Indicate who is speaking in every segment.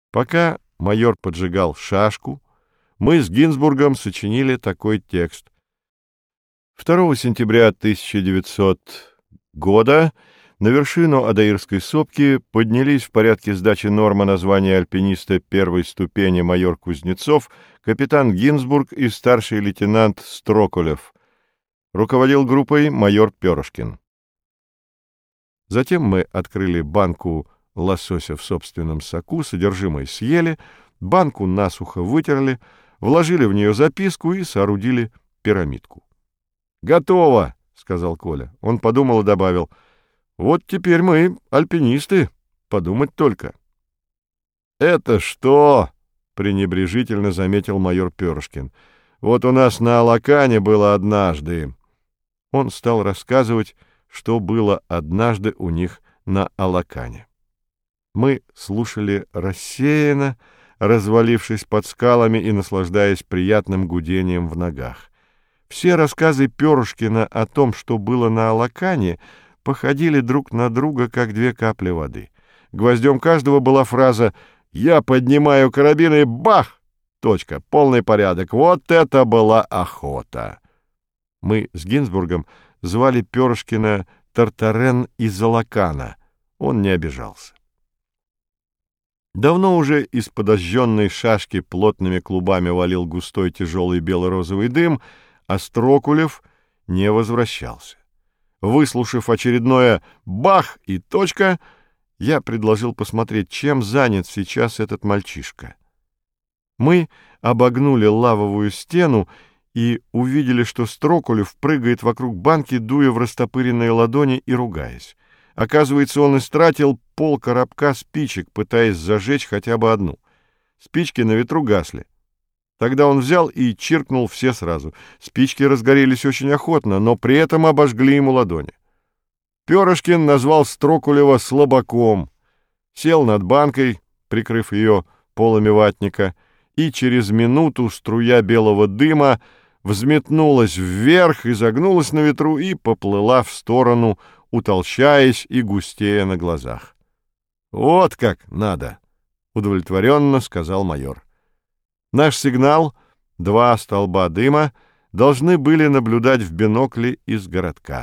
Speaker 1: Пока майор поджигал шашку, мы с Гинзбургом сочинили такой текст. 2 сентября 1900 года на вершину Адаирской сопки поднялись в порядке сдачи нормы звания альпиниста первой ступени майор Кузнецов, капитан Гинзбург и старший лейтенант Строкулев. Руководил группой майор Перышкин. Затем мы открыли банку лосося в собственном соку, содержимое съели, банку насухо вытерли, вложили в нее записку и соорудили пирамидку. «Готово!» — сказал Коля. Он подумал и добавил: «Вот теперь мы альпинисты, подумать только». «Это что?» — пренебрежительно заметил майор Перышкин. «Вот у нас на Алакане было однажды». Он стал рассказывать, что было однажды у них на Алакане. Мы слушали рассеянно, развалившись под скалами и наслаждаясь приятным гудением в ногах. Все рассказы Перышкина о том, что было на Алакане, походили друг на друга, как две капли воды. Гвоздем каждого была фраза «Я поднимаю карабин и бах! Точка, полный порядок. Вот это была охота!» Мы с Гинзбургом звали Перышкина Тартарен из Алакана. Он не обижался. Давно уже из подожженной шашки плотными клубами валил густой тяжелый бело-розовый дым, а Строкулев не возвращался. Выслушав очередное «бах» и «точка», я предложил посмотреть, чем занят сейчас этот мальчишка. Мы обогнули лавовую стену и увидели, что Строкулев прыгает вокруг банки, дуя в растопыренные ладони и ругаясь. Оказывается, он истратил полкоробка спичек, пытаясь зажечь хотя бы одну. Спички на ветру гасли. Тогда он взял и чиркнул все сразу. Спички разгорелись очень охотно, но при этом обожгли ему ладони. Перышкин назвал Строкулева слабаком, сел над банкой, прикрыв ее полами ватника, и через минуту струя белого дыма взметнулась вверх, изогнулась на ветру и поплыла в сторону, утолщаясь и густея на глазах. «Вот как надо!» — удовлетворенно сказал майор. Наш сигнал, 2 столба дыма, должны были наблюдать в бинокле из городка.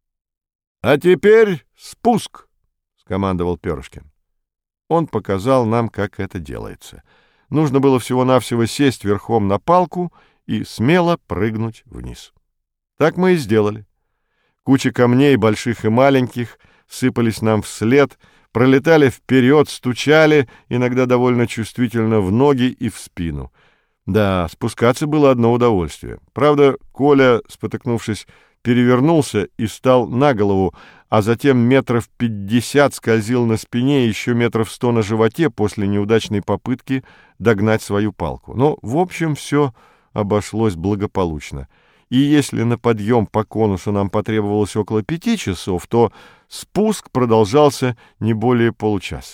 Speaker 1: «А теперь спуск!» — скомандовал Перышкин. Он показал нам, как это делается. Нужно было всего-навсего сесть верхом на палку и смело прыгнуть вниз. Так мы и сделали. Куча камней, больших и маленьких, сыпались нам вслед, пролетали вперед, стучали, иногда довольно чувствительно, в ноги и в спину. Да, спускаться было одно удовольствие. Правда, Коля, спотыкнувшись, перевернулся и стал на голову, а затем 50 метров скользил на спине и еще 100 метров на животе после неудачной попытки догнать свою палку. Но, в общем, все обошлось благополучно. И если на подъем по конусу нам потребовалось около 5 часов, то спуск продолжался не более получаса.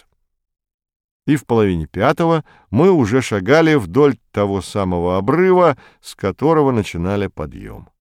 Speaker 1: И в 4:30 мы уже шагали вдоль того самого обрыва, с которого начинали подъем.